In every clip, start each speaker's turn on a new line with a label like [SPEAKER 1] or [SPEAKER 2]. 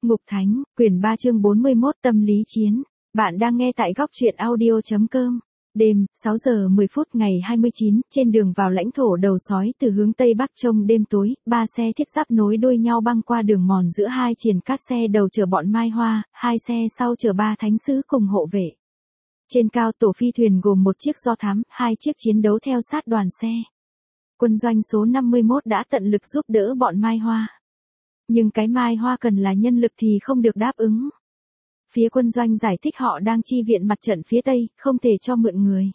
[SPEAKER 1] Ngục Thánh, quyển 3 chương 41 tâm lý chiến. Bạn đang nghe tại góc truyện audio.com. Đêm, 6 giờ 10 phút ngày 29, trên đường vào lãnh thổ đầu sói từ hướng Tây Bắc trông đêm tối, 3 xe thiết giáp nối đuôi nhau băng qua đường mòn giữa hai triền cát, xe đầu chở bọn Mai Hoa, hai xe sau chở 3 thánh sứ cùng hộ vệ. Trên cao tổ phi thuyền gồm một chiếc do thám, 2 chiếc chiến đấu theo sát đoàn xe. Quân doanh số 51 đã tận lực giúp đỡ bọn Mai Hoa. Nhưng cái Mai Hoa cần là nhân lực thì không được đáp ứng. Phía quân doanh giải thích họ đang chi viện mặt trận phía Tây, không thể cho mượn người.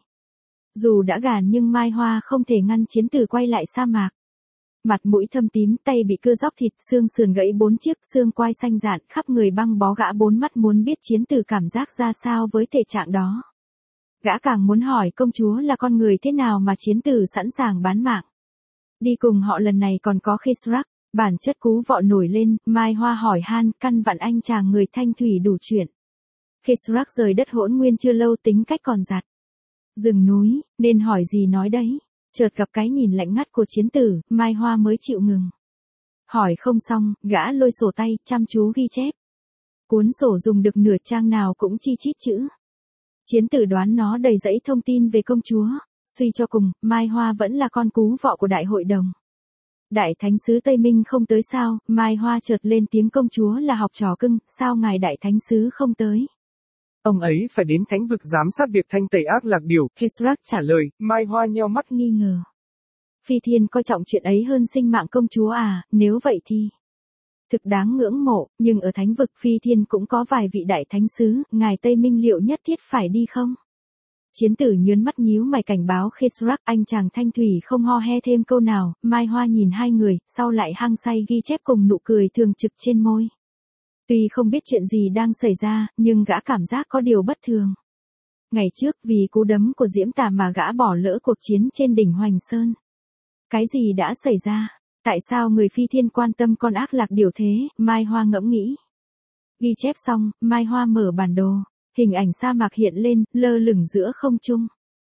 [SPEAKER 1] Dù đã gàn nhưng Mai Hoa không thể ngăn chiến tử quay lại sa mạc. Mặt mũi thâm tím, tay bị cưa róc thịt, xương sườn gãy 4 chiếc, xương quai xanh rạn, khắp người băng bó. Gã 4 mắt muốn biết chiến tử cảm giác ra sao với thể trạng đó. Gã càng muốn hỏi công chúa là con người thế nào mà chiến tử sẵn sàng bán mạng. Đi cùng họ lần này còn có Khizrak. Bản chất cú vọ nổi lên, Mai Hoa hỏi han, căn vặn anh chàng người thanh thủy đủ chuyện. Khizrak rời đất Hỗn Nguyên chưa lâu, tính cách còn giặt. Rừng núi, nên hỏi gì nói đấy. Chợt gặp cái nhìn lạnh ngắt của chiến tử, Mai Hoa mới chịu ngừng. Hỏi không xong, gã lôi sổ tay, chăm chú ghi chép. Cuốn sổ dùng được nửa trang nào cũng chi chít chữ. Chiến tử đoán nó đầy dãy thông tin về công chúa. Suy cho cùng, Mai Hoa vẫn là con cú vọ của đại hội đồng. Đại thánh sứ Tây Minh không tới sao? Mai Hoa chợt lên tiếng, công chúa là học trò cưng, sao ngài đại thánh sứ không tới?
[SPEAKER 2] Ông ấy phải đến thánh vực giám sát việc thanh tẩy ác lạc điều, Khizrak trả lời. Mai Hoa nheo mắt
[SPEAKER 1] nghi ngờ. Phi Thiên coi trọng chuyện ấy hơn sinh mạng công chúa à? Nếu vậy thì thực đáng ngưỡng mộ, nhưng ở thánh vực Phi Thiên cũng có vài vị đại thánh sứ, ngài Tây Minh liệu nhất thiết phải đi không? Chiến tử nhớn mắt nhíu mày cảnh báo Khizrak, anh chàng thanh thủy không ho he thêm câu nào. Mai Hoa nhìn hai người, sau lại hăng say ghi chép cùng nụ cười thường trực trên môi. Tuy không biết chuyện gì đang xảy ra, nhưng gã cảm giác có điều bất thường. Ngày trước vì cú đấm của Diễm Tà mà gã bỏ lỡ cuộc chiến trên đỉnh Hoành Sơn. Cái gì đã xảy ra? Tại sao người Phi Thiên quan tâm con ác lạc điều thế? Mai Hoa ngẫm nghĩ. Ghi chép xong, Mai Hoa mở bản đồ. Hình ảnh sa mạc hiện lên, lơ lửng giữa không trung.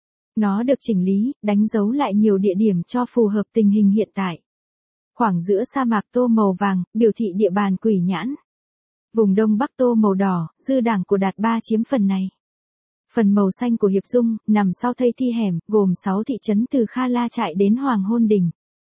[SPEAKER 1] Nó được chỉnh lý, đánh dấu lại nhiều địa điểm cho phù hợp tình hình hiện tại. Khoảng giữa sa mạc tô màu vàng, biểu thị địa bàn Quỷ Nhãn. Vùng đông bắc tô màu đỏ, dư đảng của Đạt Ba chiếm phần này. Phần màu xanh của Hiệp Dung, nằm sau thây thi hẻm, gồm 6 thị trấn từ Kha La Trại đến Hoàng Hôn Đình.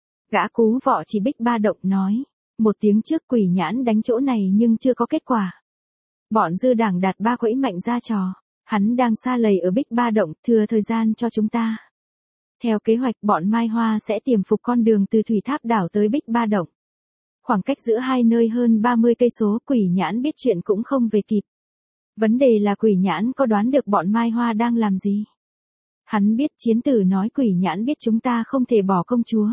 [SPEAKER 1] Gã cú vọ chỉ Bích Ba Động nói. 1 tiếng trước Quỷ Nhãn đánh chỗ này nhưng chưa có kết quả. Bọn dư đảng Đạt Ba quẫy mạnh ra trò. Hắn đang sa lầy ở Bích Ba Động, thừa thời gian cho chúng ta. Theo kế hoạch, bọn Mai Hoa sẽ tiềm phục con đường từ Thủy Tháp đảo tới Bích Ba Động. Khoảng cách giữa hai nơi hơn 30 cây số, Quỷ Nhãn biết chuyện cũng không về kịp. Vấn đề là Quỷ Nhãn có đoán được bọn Mai Hoa đang làm gì? Hắn biết chiến tử nói Quỷ Nhãn biết chúng ta không thể bỏ công chúa.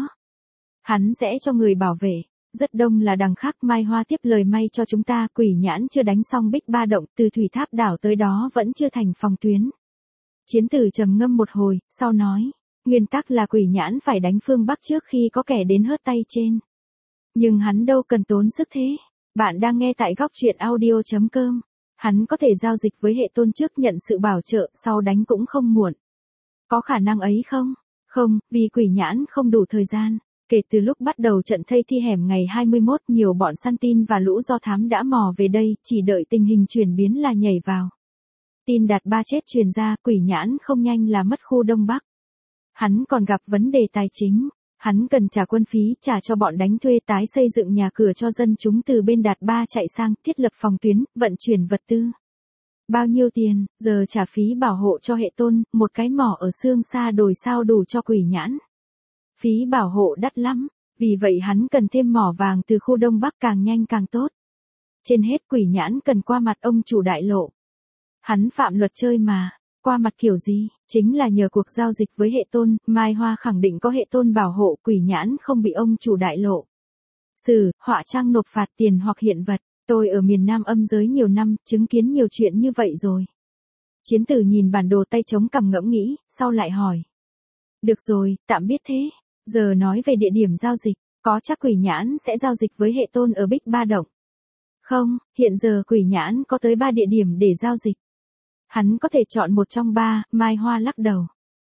[SPEAKER 1] Hắn sẽ cho người bảo vệ. Rất đông là đằng khác. Mai Hoa tiếp lời, may cho chúng ta, Quỷ Nhãn chưa đánh xong Bích Ba Động, từ Thủy Tháp đảo tới đó vẫn chưa thành phòng tuyến. Chiến tử trầm ngâm một hồi, sau nói, nguyên tắc là Quỷ Nhãn phải đánh phương Bắc trước khi có kẻ đến hớt tay trên. Nhưng hắn đâu cần tốn sức thế. Bạn đang nghe tại góc truyện audio.com. Hắn có thể giao dịch với hệ tôn trước nhận sự bảo trợ, sau đánh cũng không muộn. Có khả năng ấy không? Không, vì Quỷ Nhãn không đủ thời gian. Kể từ lúc bắt đầu trận thây thi hẻm ngày 21, nhiều bọn săn tin và lũ do thám đã mò về đây, chỉ đợi tình hình chuyển biến là nhảy vào. Tin Đạt Ba chết truyền ra, Quỷ Nhãn không nhanh là mất khu Đông Bắc. Hắn còn gặp vấn đề tài chính. Hắn cần trả quân phí, trả cho bọn đánh thuê, tái xây dựng nhà cửa cho dân chúng, từ bên Đạt Ba chạy sang, thiết lập phòng tuyến, vận chuyển vật tư. Bao nhiêu tiền, giờ trả phí bảo hộ cho hệ tôn, một cái mỏ ở xương xa đồi sao đủ cho Quỷ Nhãn. Phí bảo hộ đắt lắm, vì vậy hắn cần thêm mỏ vàng từ khu Đông Bắc, càng nhanh càng tốt. Trên hết Quỷ Nhãn cần qua mặt ông chủ đại lộ. Hắn phạm luật chơi mà, qua mặt kiểu gì, chính là nhờ cuộc giao dịch với hệ tôn. Mai Hoa khẳng định có hệ tôn bảo hộ, Quỷ Nhãn không bị ông chủ đại lộ xử, họa trang nộp phạt tiền hoặc hiện vật. Tôi ở miền Nam âm giới nhiều năm, chứng kiến nhiều chuyện như vậy rồi. Chiến tử nhìn bản đồ, tay chống cằm ngẫm nghĩ, sau lại hỏi. Được rồi, tạm biết thế. Giờ nói về địa điểm giao dịch, có chắc Quỷ Nhãn sẽ giao dịch với hệ tôn ở Bích Ba Động? Không, hiện giờ Quỷ Nhãn có tới 3 địa điểm để giao dịch. Hắn có thể chọn một trong 3, Mai Hoa lắc đầu.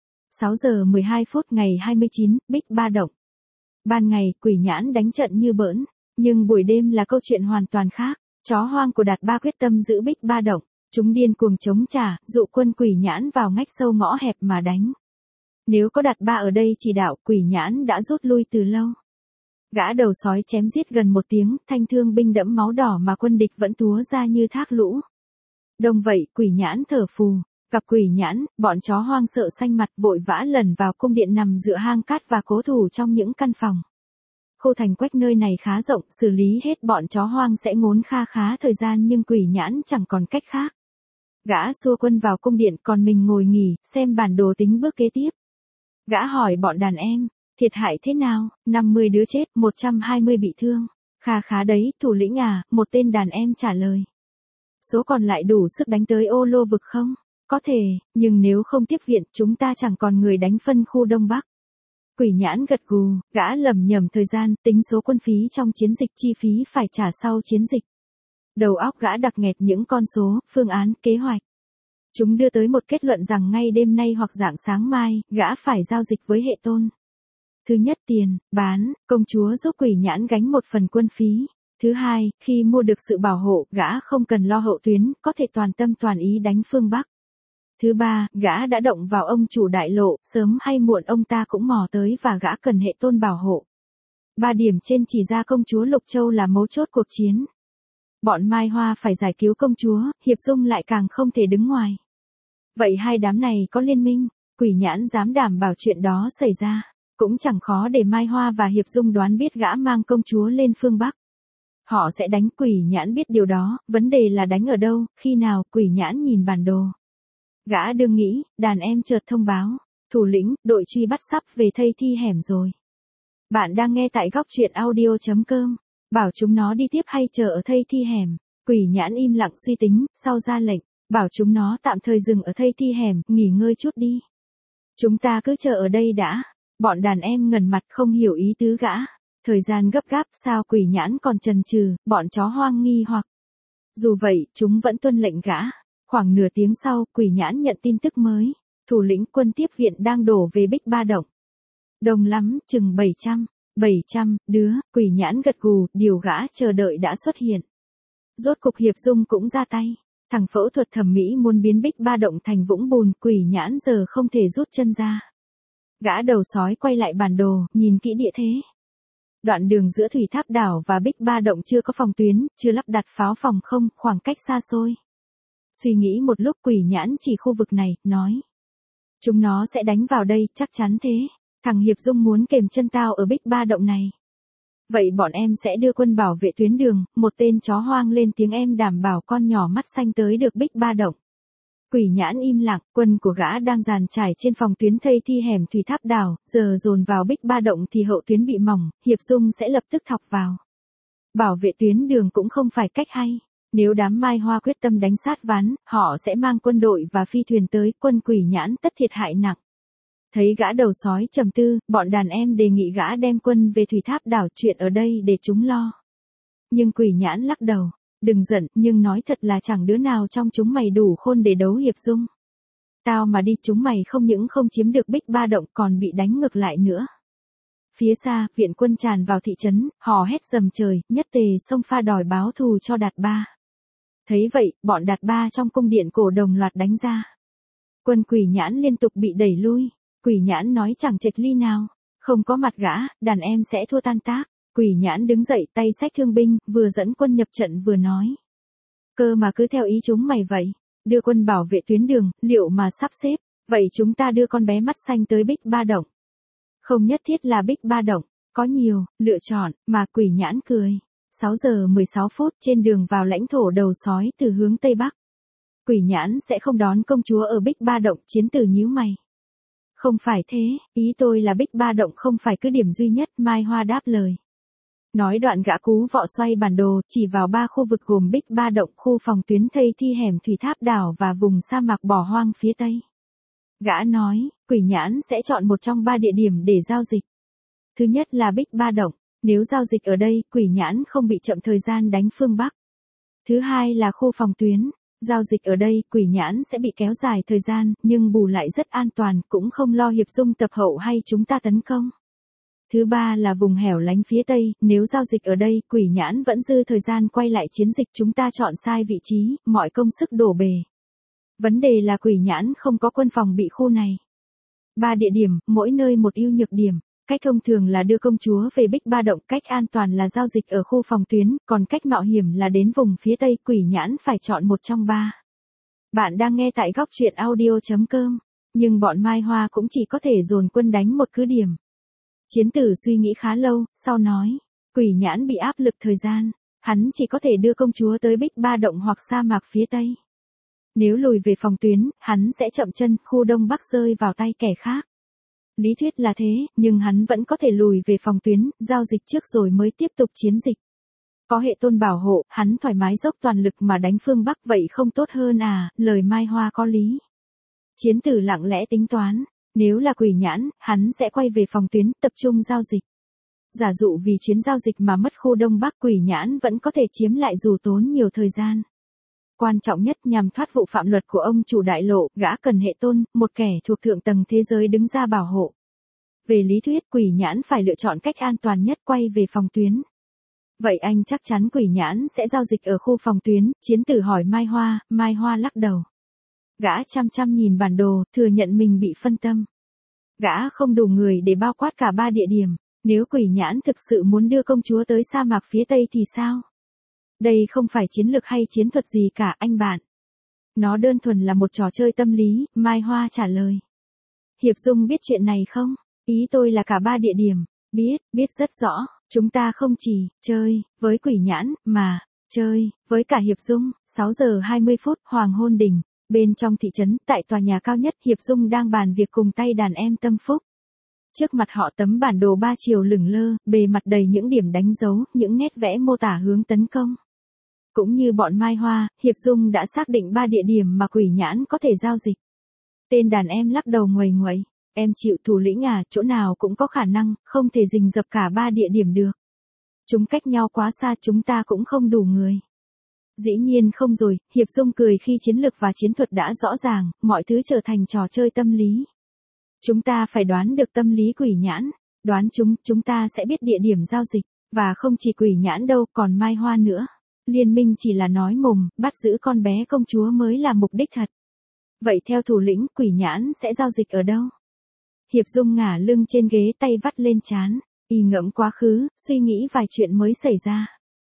[SPEAKER 1] 6 giờ 12 phút ngày 29, Bích Ba Động. Ban ngày, Quỷ Nhãn đánh trận như bỡn, nhưng buổi đêm là câu chuyện hoàn toàn khác. Chó hoang của Đạt Ba quyết tâm giữ Bích Ba Động, chúng điên cuồng chống trả, dụ quân Quỷ Nhãn vào ngách sâu ngõ hẹp mà đánh. Nếu có Đạt Ba ở đây chỉ đạo, Quỷ Nhãn đã rút lui từ lâu. Gã đầu sói chém giết gần 1 tiếng, thanh thương binh đẫm máu đỏ mà quân địch vẫn túa ra như thác lũ. Đồng vậy, Quỷ Nhãn thở phù, gặp Quỷ Nhãn, bọn chó hoang sợ xanh mặt vội vã lẩn vào cung điện nằm giữa hang cát và cố thủ trong những căn phòng. Khu thành quách nơi này khá rộng, xử lý hết bọn chó hoang sẽ ngốn kha khá thời gian nhưng Quỷ Nhãn chẳng còn cách khác. Gã xua quân vào cung điện còn mình ngồi nghỉ, xem bản đồ tính bước kế tiếp. Gã hỏi bọn đàn em, thiệt hại thế nào, 50 đứa chết, 120 bị thương. Kha khá đấy, thủ lĩnh à, một tên đàn em trả lời. Số còn lại đủ sức đánh tới Ô Lô vực không? Có thể, nhưng nếu không tiếp viện chúng ta chẳng còn người đánh phân khu Đông Bắc. Quỷ Nhãn gật gù, gã lầm nhầm thời gian, tính số quân phí trong chiến dịch, chi phí phải trả sau chiến dịch. Đầu óc gã đặc nghẹt những con số, phương án, kế hoạch. Chúng đưa tới một kết luận rằng ngay đêm nay hoặc rạng sáng mai, gã phải giao dịch với Hệ Tôn. Thứ nhất tiền, bán, công chúa giúp Quỷ Nhãn gánh một phần quân phí. Thứ hai, khi mua được sự bảo hộ, gã không cần lo hậu tuyến, có thể toàn tâm toàn ý đánh phương Bắc. Thứ ba, gã đã động vào ông chủ đại lộ, sớm hay muộn ông ta cũng mò tới và gã cần Hệ Tôn bảo hộ. 3 điểm trên chỉ ra công chúa Lục Châu là mấu chốt cuộc chiến. Bọn Mai Hoa phải giải cứu công chúa, Hiệp Dung lại càng không thể đứng ngoài. Vậy hai đám này có liên minh, Quỷ Nhãn dám đảm bảo chuyện đó xảy ra. Cũng chẳng khó để Mai Hoa và Hiệp Dung đoán biết gã mang công chúa lên phương Bắc. Họ sẽ đánh. Quỷ Nhãn biết điều đó, vấn đề là đánh ở đâu, khi nào. Quỷ Nhãn nhìn bản đồ. Gã đương nghĩ, đàn em chợt thông báo, thủ lĩnh, đội truy bắt sắp về thây thi hẻm rồi. Bạn đang nghe tại góc truyện audio.com, bảo chúng nó đi tiếp hay chờ ở thây thi hẻm. Quỷ Nhãn im lặng suy tính, sau ra lệnh, bảo chúng nó tạm thời dừng ở thây thi hẻm, nghỉ ngơi chút đi. Chúng ta cứ chờ ở đây đã. Bọn đàn em ngần mặt không hiểu ý tứ gã. Thời gian gấp gáp, sao Quỷ Nhãn còn chần chừ, bọn chó hoang nghi hoặc. Dù vậy, chúng vẫn tuân lệnh gã. Khoảng nửa tiếng sau, Quỷ Nhãn nhận tin tức mới. Thủ lĩnh quân tiếp viện đang đổ về Bích Ba Động. Đông lắm, chừng 700 đứa. Quỷ Nhãn gật gù, điều gã chờ đợi đã xuất hiện. Rốt cục Hiệp Dung cũng ra tay. Thằng phẫu thuật thẩm mỹ muốn biến Bích Ba Động thành vũng bùn, Quỷ Nhãn giờ không thể rút chân ra. Gã đầu sói quay lại bản đồ, nhìn kỹ địa thế. Đoạn đường giữa Thủy Tháp Đảo và Bích Ba Động chưa có phòng tuyến, chưa lắp đặt pháo phòng không, khoảng cách xa xôi. Suy nghĩ một lúc, Quỷ Nhãn chỉ khu vực này, nói. Chúng nó sẽ đánh vào đây, chắc chắn thế. Thằng Hiệp Dung muốn kềm chân tao ở Bích Ba Động này. Vậy bọn em sẽ đưa quân bảo vệ tuyến đường. Một tên chó hoang lên tiếng, em đảm bảo con nhỏ mắt xanh tới được Bích Ba Động. Quỷ Nhãn im lặng, quân của gã đang dàn trải trên phòng tuyến thây thi hẻm Thủy Tháp Đảo, giờ dồn vào Bích Ba Động thì hậu tuyến bị mỏng, Hiệp Dung sẽ lập tức thọc vào. Bảo vệ tuyến đường cũng không phải cách hay. Nếu đám Mai Hoa quyết tâm đánh sát ván, họ sẽ mang quân đội và phi thuyền tới, quân Quỷ Nhãn tất thiệt hại nặng. Thấy gã đầu sói trầm tư, bọn đàn em đề nghị gã đem quân về Thủy Tháp Đảo, chuyện ở đây để chúng lo. Nhưng Quỷ Nhãn lắc đầu. Đừng giận, nhưng nói thật là chẳng đứa nào trong chúng mày đủ khôn để đấu Hiệp Dung. Tao mà đi, chúng mày không những không chiếm được Bích Ba Động còn bị đánh ngược lại nữa. Phía xa, viện quân tràn vào thị trấn, hò hét rầm trời, nhất tề xông pha đòi báo thù cho Đạt Ba. Thấy vậy, bọn Đạt Ba trong cung điện cổ đồng loạt đánh ra. Quân Quỷ Nhãn liên tục bị đẩy lui. Quỷ Nhãn nói chẳng chệch ly nào. Không có mặt gã, đàn em sẽ thua tan tác. Quỷ Nhãn đứng dậy, tay xách thương binh, vừa dẫn quân nhập trận vừa nói. Cơ mà cứ theo ý chúng mày vậy. Đưa quân bảo vệ tuyến đường, liệu mà sắp xếp. Vậy chúng ta đưa con bé mắt xanh tới Bích Ba Động. Không nhất thiết là Bích Ba Động, có nhiều lựa chọn, mà. Quỷ Nhãn cười. 6 giờ 16 phút trên đường vào lãnh thổ đầu sói từ hướng Tây Bắc. Quỷ Nhãn sẽ không đón công chúa ở Bích Ba Động, chiến tử nhíu mày. Không phải thế, ý tôi là Bích Ba Động không phải cứ điểm duy nhất, Mai Hoa đáp lời. Nói đoạn gã cú vọ xoay bản đồ, chỉ vào 3 khu vực gồm Bích Ba Động, khu phòng tuyến thây thi hẻm Thủy Tháp Đảo và vùng sa mạc bỏ hoang phía Tây. Gã nói, Quỷ Nhãn sẽ chọn một trong 3 địa điểm để giao dịch. Thứ nhất là Bích Ba Động, nếu giao dịch ở đây, Quỷ Nhãn không bị chậm thời gian đánh phương Bắc. Thứ hai là khu phòng tuyến, giao dịch ở đây, Quỷ Nhãn sẽ bị kéo dài thời gian, nhưng bù lại rất an toàn, cũng không lo Hiệp Dung tập hậu hay chúng ta tấn công. Thứ ba là vùng hẻo lánh phía Tây, nếu giao dịch ở đây, Quỷ Nhãn vẫn dư thời gian quay lại chiến dịch, chúng ta chọn sai vị trí, mọi công sức đổ bể. Vấn đề là Quỷ Nhãn không có quân phòng bị khu này. 3 địa điểm, mỗi nơi một ưu nhược điểm. Cách thông thường là đưa công chúa về Bích Ba Động, cách an toàn là giao dịch ở khu phòng tuyến, còn cách mạo hiểm là đến vùng phía Tây. Quỷ Nhãn phải chọn một trong 3. Bạn đang nghe tại góc truyện audio.com, nhưng bọn Mai Hoa cũng chỉ có thể dồn quân đánh một cứ điểm. Chiến tử suy nghĩ khá lâu, sau nói, Quỷ Nhãn bị áp lực thời gian, hắn chỉ có thể đưa công chúa tới Bích Ba Động hoặc sa mạc phía Tây. Nếu lùi về phòng tuyến, hắn sẽ chậm chân, khu Đông Bắc rơi vào tay kẻ khác. Lý thuyết là thế, nhưng hắn vẫn có thể lùi về phòng tuyến, giao dịch trước rồi mới tiếp tục chiến dịch. Có hệ tôn bảo hộ, hắn thoải mái dốc toàn lực mà đánh phương Bắc, vậy không tốt hơn à, lời Mai Hoa có lý. Chiến tử lặng lẽ tính toán, nếu là Quỷ Nhãn, hắn sẽ quay về phòng tuyến, tập trung giao dịch. Giả dụ vì chuyến giao dịch mà mất khu Đông Bắc, Quỷ Nhãn vẫn có thể chiếm lại dù tốn nhiều thời gian. Quan trọng nhất, nhằm thoát vụ phạm luật của ông chủ đại lộ, gã cần hệ tôn, một kẻ thuộc thượng tầng thế giới đứng ra bảo hộ. Về lý thuyết, Quỷ Nhãn phải lựa chọn cách an toàn nhất, quay về phòng tuyến. Vậy anh chắc chắn Quỷ Nhãn sẽ giao dịch ở khu phòng tuyến? Chiến tử hỏi Mai Hoa lắc đầu. Gã chăm chăm nhìn bản đồ, thừa nhận mình bị phân tâm. Gã không đủ người để bao quát cả 3 địa điểm. Nếu Quỷ Nhãn thực sự muốn đưa công chúa tới sa mạc phía Tây thì sao? Đây không phải chiến lược hay chiến thuật gì cả, anh bạn. Nó đơn thuần là một trò chơi tâm lý, Mai Hoa trả lời. Hiệp Dung biết chuyện này không? Ý tôi là cả 3 địa điểm. Biết rất rõ, chúng ta không chỉ chơi với Quỷ Nhãn, mà chơi với cả Hiệp Dung. 6 giờ 20 phút, hoàng hôn đỉnh. Bên trong thị trấn, tại tòa nhà cao nhất, Hiệp Dung đang bàn việc cùng tay đàn em Tâm Phúc. Trước mặt họ tấm bản đồ 3 chiều lửng lơ, bề mặt đầy những điểm đánh dấu, những nét vẽ mô tả hướng tấn công. Cũng như bọn Mai Hoa, Hiệp Dung đã xác định 3 địa điểm mà Quỷ Nhãn có thể giao dịch. Tên đàn em lắc đầu nguầy nguậy. Em chịu thủ lĩnh à, chỗ nào cũng có khả năng, không thể rình rập cả 3 địa điểm được. Chúng cách nhau quá xa, chúng ta cũng không đủ người. Dĩ nhiên không rồi, Hiệp Dung cười khi chiến lược và chiến thuật đã rõ ràng, mọi thứ trở thành trò chơi tâm lý. Chúng ta phải đoán được tâm lý Quỷ Nhãn, đoán chúng ta sẽ biết địa điểm giao dịch, và không chỉ Quỷ Nhãn đâu, còn Mai Hoa nữa. Liên minh chỉ là nói mồm, bắt giữ con bé công chúa mới là mục đích thật. Vậy theo thủ lĩnh, Quỷ Nhãn sẽ giao dịch ở đâu? Hiệp Dung ngả lưng trên ghế, tay vắt lên trán, y ngẫm quá khứ, suy nghĩ vài chuyện mới xảy ra.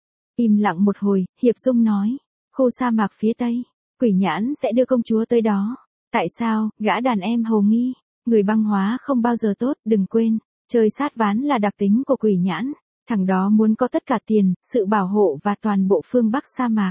[SPEAKER 1] Im lặng một hồi, Hiệp Dung nói, khu sa mạc phía Tây, Quỷ Nhãn sẽ đưa công chúa tới đó. Tại sao? Gã đàn em hồ nghi. Người băng hóa không bao giờ tốt, đừng quên, chơi sát ván là đặc tính của Quỷ Nhãn. Thằng đó muốn có tất cả tiền, sự bảo hộ và toàn bộ phương Bắc sa mạc.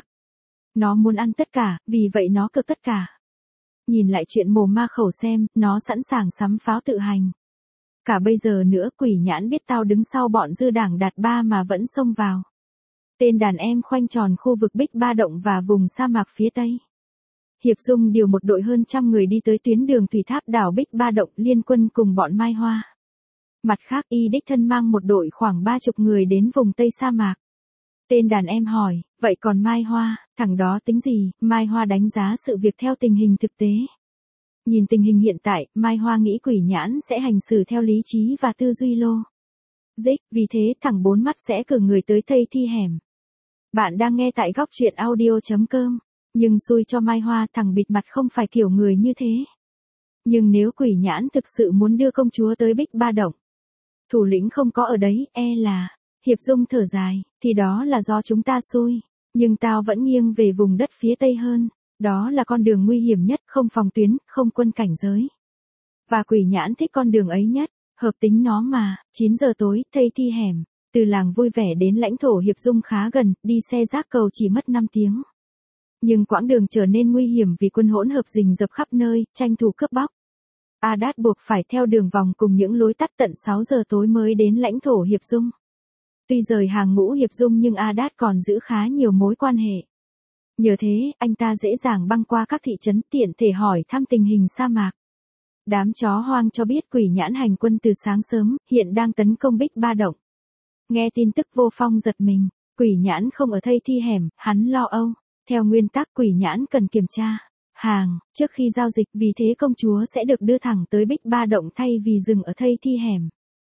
[SPEAKER 1] Nó muốn ăn tất cả, vì vậy nó cực tất cả. Nhìn lại chuyện Mồm Ma Khẩu xem, nó sẵn sàng sắm pháo tự hành. Cả bây giờ nữa, Quỷ Nhãn biết tao đứng sau bọn dư đảng Đạt Ba mà vẫn xông vào. Tên đàn em khoanh tròn khu vực Bích Ba Động và vùng sa mạc phía Tây. Hiệp Dung điều một đội hơn 100 người đi tới tuyến đường thủy tháp đảo Bích Ba Động, liên quân cùng bọn Mai Hoa. Mặt khác, y đích thân mang một đội khoảng 30 người đến vùng Tây sa mạc. Tên đàn em hỏi, vậy còn Mai Hoa, thằng đó tính gì? Mai Hoa đánh giá sự việc theo tình hình thực tế. Nhìn tình hình hiện tại, Mai Hoa nghĩ Quỷ Nhãn sẽ hành xử theo lý trí và tư duy logic, vì thế thằng bốn mắt sẽ cử người tới thây thi hẻm. Bạn đang nghe tại góc truyện audio.com, nhưng xui cho Mai Hoa, thằng bịt mặt không phải kiểu người như thế. Nhưng nếu Quỷ Nhãn thực sự muốn đưa công chúa tới Bích Ba Động, thủ lĩnh không có ở đấy, là... Hiệp Dung thở dài, thì đó là do chúng ta xui. Nhưng tao vẫn nghiêng về vùng đất phía Tây hơn. Đó là con đường nguy hiểm nhất, không phòng tuyến, không quân cảnh giới. Và Quỷ Nhãn thích con đường ấy nhất, hợp tính nó mà. 9 giờ tối, thây thi hẻm. Từ làng Vui Vẻ đến lãnh thổ Hiệp Dung khá gần, đi xe rác cầu chỉ mất 5 tiếng. Nhưng quãng đường trở nên nguy hiểm vì quân hỗn hợp rình rập khắp nơi, tranh thủ cướp bóc. Adat buộc phải theo đường vòng cùng những lối tắt tận 6 giờ tối mới đến lãnh thổ Hiệp Dung. Tuy rời hàng ngũ Hiệp Dung nhưng Adat còn giữ khá nhiều mối quan hệ. Nhờ thế, anh ta dễ dàng băng qua các thị trấn, tiện thể hỏi thăm tình hình sa mạc. Đám chó hoang cho biết Quỷ Nhãn hành quân từ sáng sớm, hiện đang tấn công Bích Ba Động. Nghe tin tức Vô Phong giật mình, Quỷ Nhãn không ở thây thi hẻm, hắn lo âu. Theo nguyên tắc Quỷ Nhãn cần kiểm tra hàng trước khi giao dịch, vì thế công chúa sẽ được đưa thẳng tới Bích Ba Động thay vì dừng ở thây thi hẻm.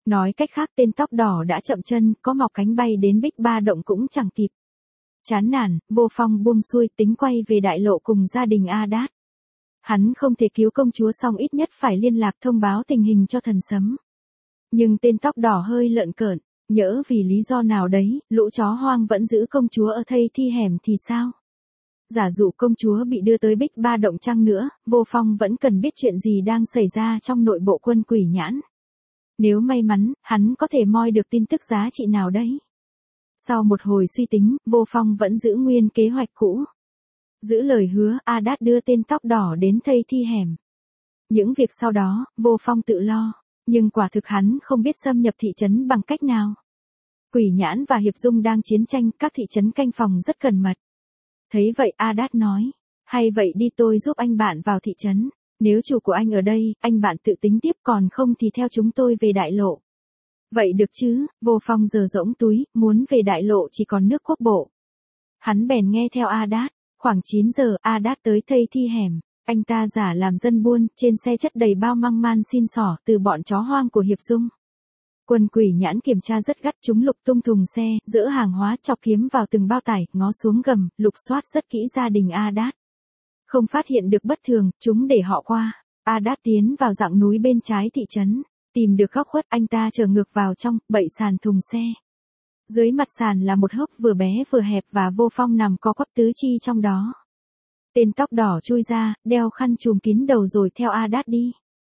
[SPEAKER 1] Nói cách khác tên tóc đỏ đã chậm chân, có mọc cánh bay đến Bích Ba Động cũng chẳng kịp. Chán nản, Vô Phong buông xuôi tính quay về đại lộ cùng gia đình A Đát. Hắn không thể cứu công chúa xong ít nhất phải liên lạc thông báo tình hình cho thần sấm. Nhưng tên tóc đỏ hơi lợn cợn, nhỡ vì lý do nào đấy, lũ chó hoang vẫn giữ công chúa ở thây thi hẻm thì sao? Giả dụ công chúa bị đưa tới Bích Ba Động chăng nữa, Vô Phong vẫn cần biết chuyện gì đang xảy ra trong nội bộ quân Quỷ Nhãn. Nếu may mắn, hắn có thể moi được tin tức giá trị nào đấy. Sau một hồi suy tính, Vô Phong vẫn giữ nguyên kế hoạch cũ. Giữ lời hứa, A Đát đưa tên tóc đỏ đến thây thi hẻm. Những việc sau đó, Vô Phong tự lo, nhưng quả thực hắn không biết xâm nhập thị trấn bằng cách nào. Quỷ Nhãn và Hiệp Dung đang chiến tranh, các thị trấn canh phòng rất cẩn mật. Thấy vậy A Đát nói, hay vậy đi tôi giúp anh bạn vào thị trấn. Nếu chủ của anh ở đây, anh bạn tự tính tiếp, còn không thì theo chúng tôi về đại lộ. Vậy được chứ, Vô Phong giờ rỗng túi, muốn về đại lộ chỉ còn nước quốc bộ. Hắn bèn nghe theo A Đát. Khoảng 9 giờ, A Đát tới thây thi hẻm. Anh ta giả làm dân buôn, trên xe chất đầy bao măng man xin xỏ từ bọn chó hoang của Hiệp Dung. Quân Quỷ Nhãn kiểm tra rất gắt, chúng lục tung thùng xe, dỡ hàng hóa chọc kiếm vào từng bao tải, ngó xuống gầm, lục soát rất kỹ gia đình A Đát. Không phát hiện được bất thường, chúng để họ qua. A Đát tiến vào dặng núi bên trái thị trấn, tìm được góc khuất, anh ta trở ngược vào trong, bậy sàn thùng xe. Dưới mặt sàn là một hốc vừa bé vừa hẹp và Vô Phong nằm co quắp tứ chi trong đó. Tên tóc đỏ chui ra, đeo khăn trùm kín đầu rồi theo A Đát đi.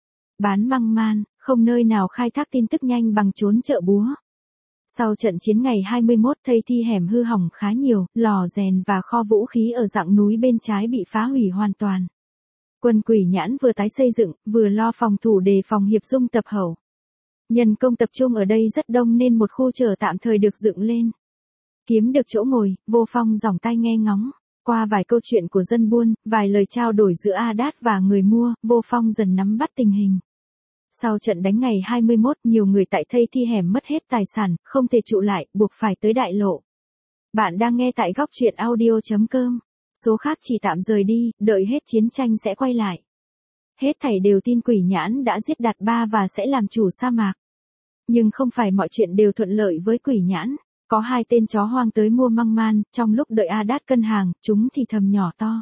[SPEAKER 1] Bán măng man, không nơi nào khai thác tin tức nhanh bằng trốn chợ búa. Sau trận chiến ngày 21, thây thi hẻm hư hỏng khá nhiều, lò rèn và kho vũ khí ở dặng núi bên trái bị phá hủy hoàn toàn. Quân Quỷ Nhãn vừa tái xây dựng, vừa lo phòng thủ đề phòng Hiệp Dung tập hậu. Nhân công tập trung ở đây rất đông nên một khu chợ tạm thời được dựng lên. Kiếm được chỗ ngồi, Vô Phong giỏng tai nghe ngóng. Qua vài câu chuyện của dân buôn, vài lời trao đổi giữa A Đát và người mua, Vô Phong dần nắm bắt tình hình. Sau trận đánh ngày 21, nhiều người tại thây thi hẻm mất hết tài sản, không thể trụ lại, buộc phải tới đại lộ. Bạn đang nghe tại góc truyện audio.com. Số khác chỉ tạm rời đi, đợi hết chiến tranh sẽ quay lại. Hết thảy đều tin Quỷ Nhãn đã giết Đạt Ba và sẽ làm chủ sa mạc. Nhưng không phải mọi chuyện đều thuận lợi với Quỷ Nhãn. Có hai tên chó hoang tới mua măng man, trong lúc đợi A Đát cân hàng, chúng thì thầm nhỏ to.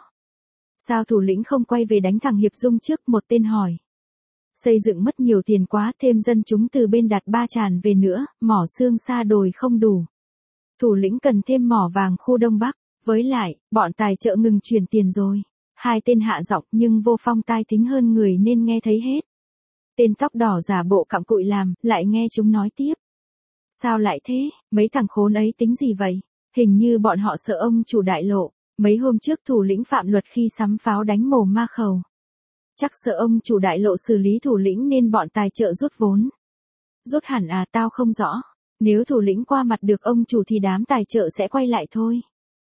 [SPEAKER 1] Sao thủ lĩnh không quay về đánh thằng Hiệp Dung trước, một tên hỏi. Xây dựng mất nhiều tiền quá, thêm dân chúng từ bên Đạt Ba tràn về nữa, mỏ xương xa đồi không đủ. Thủ lĩnh cần thêm mỏ vàng khu Đông Bắc, với lại, bọn tài trợ ngừng chuyển tiền rồi. Hai tên hạ giọng nhưng Vô Phong tai thính hơn người nên nghe thấy hết. Tên tóc đỏ giả bộ cặm cụi làm, lại nghe chúng nói tiếp. Sao lại thế, mấy thằng khốn ấy tính gì vậy? Hình như bọn họ sợ ông chủ đại lộ. Mấy hôm trước thủ lĩnh phạm luật khi sắm pháo đánh mồm ma khẩu. Chắc sợ ông chủ đại lộ xử lý thủ lĩnh nên bọn tài trợ rút vốn. Rút hẳn à, tao không rõ. Nếu thủ lĩnh qua mặt được ông chủ thì đám tài trợ sẽ quay lại thôi.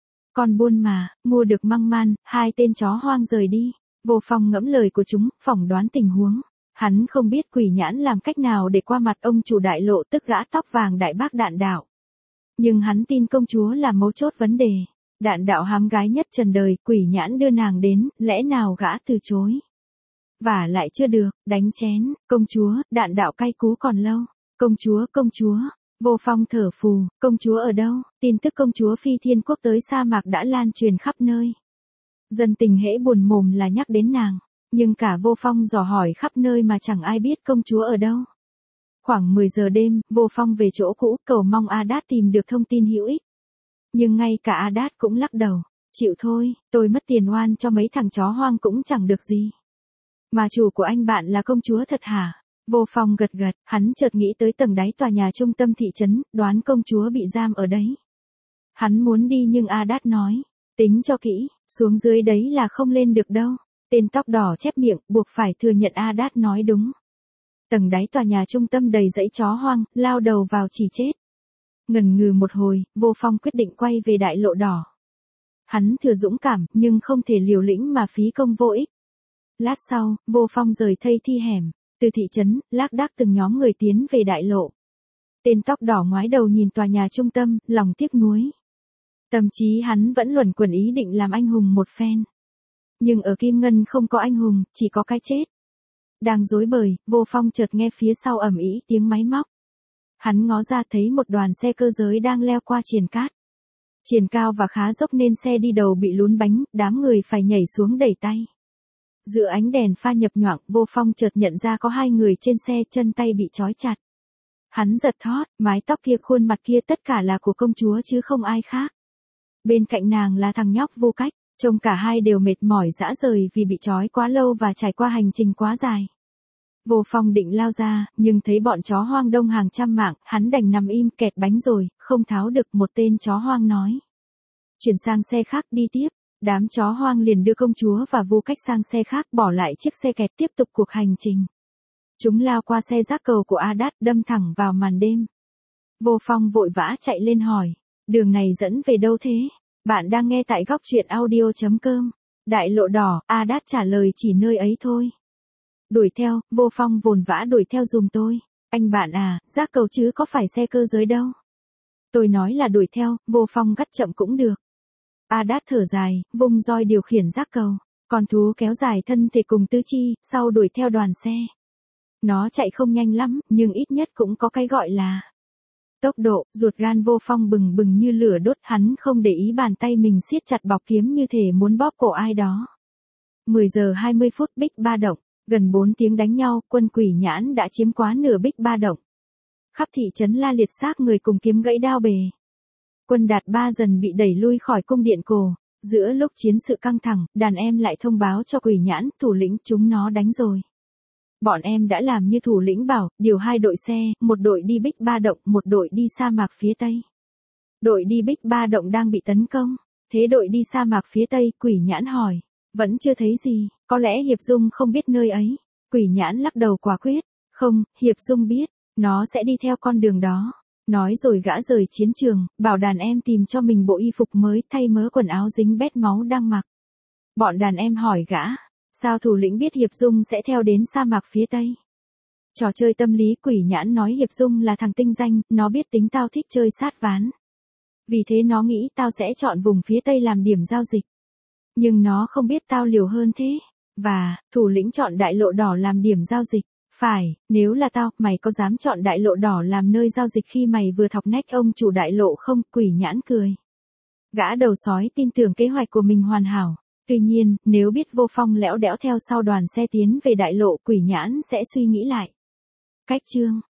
[SPEAKER 1] Con buôn mà, mua được măng man, hai tên chó hoang rời đi. Vô Phong ngẫm lời của chúng, phỏng đoán tình huống. Hắn không biết Quỷ Nhãn làm cách nào để qua mặt ông chủ đại lộ, tức gã tóc vàng Đại Bác Đạn Đạo. Nhưng hắn tin công chúa là mấu chốt vấn đề. Đạn Đạo hám gái nhất trần đời, Quỷ Nhãn đưa nàng đến, lẽ nào gã từ chối. Và lại chưa được, đánh chén, công chúa, Đạn Đạo cay cú còn lâu. Công chúa, Vô Phong thở phù, công chúa ở đâu? Tin tức công chúa Phi Thiên Quốc tới sa mạc đã lan truyền khắp nơi. Dân tình hễ buồn mồm là nhắc đến nàng. Nhưng cả Vô Phong dò hỏi khắp nơi mà chẳng ai biết công chúa ở đâu. Khoảng 10 giờ đêm, Vô Phong về chỗ cũ, cầu mong A Đát tìm được thông tin hữu ích. Nhưng ngay cả A Đát cũng lắc đầu. Chịu thôi, tôi mất tiền oan cho mấy thằng chó hoang cũng chẳng được gì. Mà chủ của anh bạn là công chúa thật hả? Vô Phong gật gật, hắn chợt nghĩ tới tầng đáy tòa nhà trung tâm thị trấn, đoán công chúa bị giam ở đấy. Hắn muốn đi nhưng A Đát nói, tính cho kỹ, xuống dưới đấy là không lên được đâu. Tên tóc đỏ chép miệng, buộc phải thừa nhận A Đát nói đúng. Tầng đáy tòa nhà trung tâm đầy dãy chó hoang, lao đầu vào chỉ chết. Ngần ngừ một hồi, Vô Phong quyết định quay về đại lộ đỏ. Hắn thừa dũng cảm, nhưng không thể liều lĩnh mà phí công vô ích. Lát sau, Vô Phong rời thây thi hẻm. Từ thị trấn, lác đác từng nhóm người tiến về đại lộ. Tên tóc đỏ ngoái đầu nhìn tòa nhà trung tâm, lòng tiếc nuối. Tâm trí hắn vẫn luẩn quẩn ý định làm anh hùng một phen. Nhưng ở Kim Ngân không có anh hùng, chỉ có cái chết. Đang rối bời, Vô Phong chợt nghe phía sau ầm ĩ tiếng máy móc. Hắn ngó ra thấy một đoàn xe cơ giới đang leo qua triền cát. Triền cao và khá dốc nên xe đi đầu bị lún bánh, đám người phải nhảy xuống đẩy tay. Giữa ánh đèn pha nhập nhoạng, Vô Phong chợt nhận ra có 2 người trên xe, chân tay bị trói chặt. Hắn giật thót, mái tóc kia, khuôn mặt kia tất cả là của công chúa chứ không ai khác. Bên cạnh nàng là thằng nhóc Vô Cách, trông cả hai đều mệt mỏi rã rời vì bị trói quá lâu và trải qua hành trình quá dài. Vô Phong định lao ra, nhưng thấy bọn chó hoang đông hàng trăm mạng, hắn đành nằm im, kẹt bánh rồi, không tháo được. Một tên chó hoang nói: "Chuyển sang xe khác đi tiếp." Đám chó hoang liền đưa công chúa và Vô Cách sang xe khác, bỏ lại chiếc xe kẹt tiếp tục cuộc hành trình. Chúng lao qua xe rác cầu của Adat, đâm thẳng vào màn đêm. Vô Phong vội vã chạy lên hỏi: "Đường này dẫn về đâu thế?" Bạn đang nghe tại Góc Truyện Audio.com. Đại lộ đỏ, Adat trả lời: "Chỉ nơi ấy thôi." "Đuổi theo." Vô Phong vồn vã: "Đuổi theo giùm tôi." "Anh bạn à, rác cầu chứ có phải xe cơ giới đâu." "Tôi nói là đuổi theo." Vô Phong gắt: "Chậm cũng được." Adat thở dài, vung roi điều khiển rác cầu. Con thú kéo dài thân thể cùng tứ chi, sau đuổi theo đoàn xe. Nó chạy không nhanh lắm, nhưng ít nhất cũng có cái gọi là tốc độ. Ruột gan Vô Phong bừng bừng như lửa đốt, hắn không để ý bàn tay mình siết chặt bọc kiếm như thể muốn bóp cổ ai đó. 10 giờ 20 phút, Bích Ba Động. Gần 4 tiếng đánh nhau, quân Quỷ Nhãn đã chiếm quá nửa Bích Ba Động. Khắp thị trấn la liệt xác người cùng kiếm gãy đao bề. Quân Đạt Ba dần bị đẩy lui khỏi cung điện cổ. Giữa lúc chiến sự căng thẳng, đàn em lại thông báo cho Quỷ Nhãn: "Thủ lĩnh chúng nó đánh rồi." Bọn em đã làm như thủ lĩnh bảo, điều 2 đội xe, một đội đi Bích Ba Động, một đội đi sa mạc phía Tây. Đội đi Bích Ba Động đang bị tấn công. "Thế đội đi sa mạc phía Tây?" Quỷ Nhãn hỏi. "Vẫn chưa thấy gì, có lẽ Hiệp Dung không biết nơi ấy." Quỷ Nhãn lắc đầu quả quyết. "Không, Hiệp Dung biết, nó sẽ đi theo con đường đó." Nói rồi gã rời chiến trường, bảo đàn em tìm cho mình bộ y phục mới, thay mớ quần áo dính bết máu đang mặc. Bọn đàn em hỏi gã: "Sao thủ lĩnh biết Hiệp Dung sẽ theo đến sa mạc phía Tây?" Trò chơi tâm lý. Quỷ Nhãn nói: "Hiệp Dung là thằng tinh danh, nó biết tính tao thích chơi sát ván. Vì thế nó nghĩ tao sẽ chọn vùng phía Tây làm điểm giao dịch. Nhưng nó không biết tao liều hơn thế. Và, thủ lĩnh chọn đại lộ đỏ làm điểm giao dịch." "Phải, nếu là tao, mày có dám chọn đại lộ đỏ làm nơi giao dịch khi mày vừa thọc nách ông chủ đại lộ không?" Quỷ Nhãn cười. Gã đầu sói tin tưởng kế hoạch của mình hoàn hảo. Tuy nhiên, nếu biết Vô Phong lẽo đẽo theo sau đoàn xe tiến về đại lộ, Quỷ Nhãn sẽ suy nghĩ lại. Cách chương